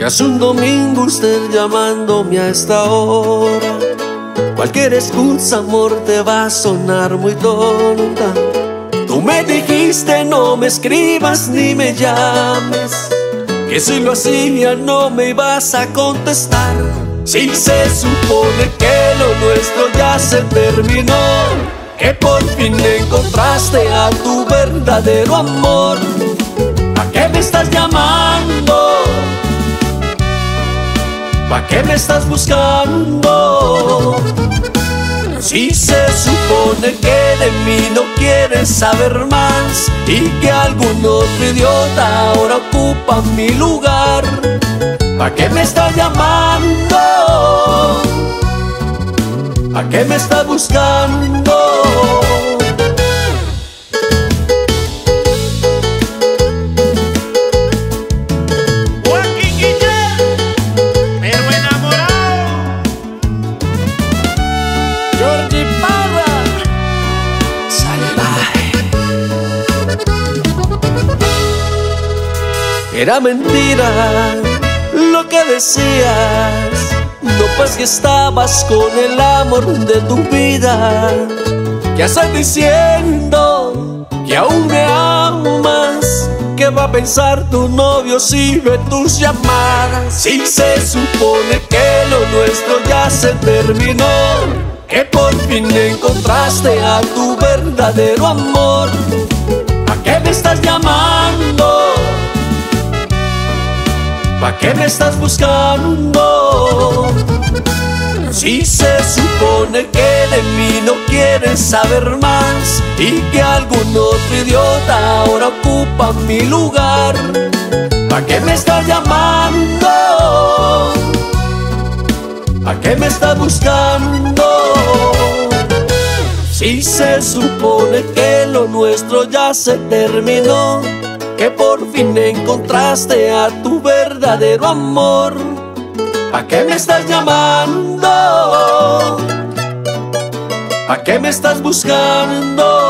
hace un domingo usted llamándome a esta hora. Cualquier excusa, amor, te va a sonar muy tonta. Tú me dijiste no me escribas ni me llames, que si lo hacía no me ibas a contestar. Si se supone que lo nuestro ya se terminó, que por fin encontraste a tu verdadero amor, ¿pa' qué me estás llamando? ¿Pa' qué me estás buscando? Si se supone que de mí no quieres saber más y que algún otro idiota ahora ocupa mi lugar, ¿pa' qué me estás llamando? ¿Pa' qué me estás buscando? Era mentira lo que decías, no, pues que estabas con el amor de tu vida. ¿Qué estás diciendo? Que aún me amas. ¿Qué va a pensar tu novio si ve tus llamadas? Si se supone que lo nuestro ya se terminó, que por fin encontraste a tu verdadero amor, ¿a qué me estás llamando? ¿Pa' qué me estás buscando? Si se supone que de mí no quieres saber más y que algún otro idiota ahora ocupa mi lugar, ¿pa' qué me estás llamando? ¿Pa' qué me estás buscando? Si se supone que lo nuestro ya se terminó, que por fin encontraste a tu verdadero amor, ¿pa' qué me estás llamando? ¿Pa' qué me estás buscando?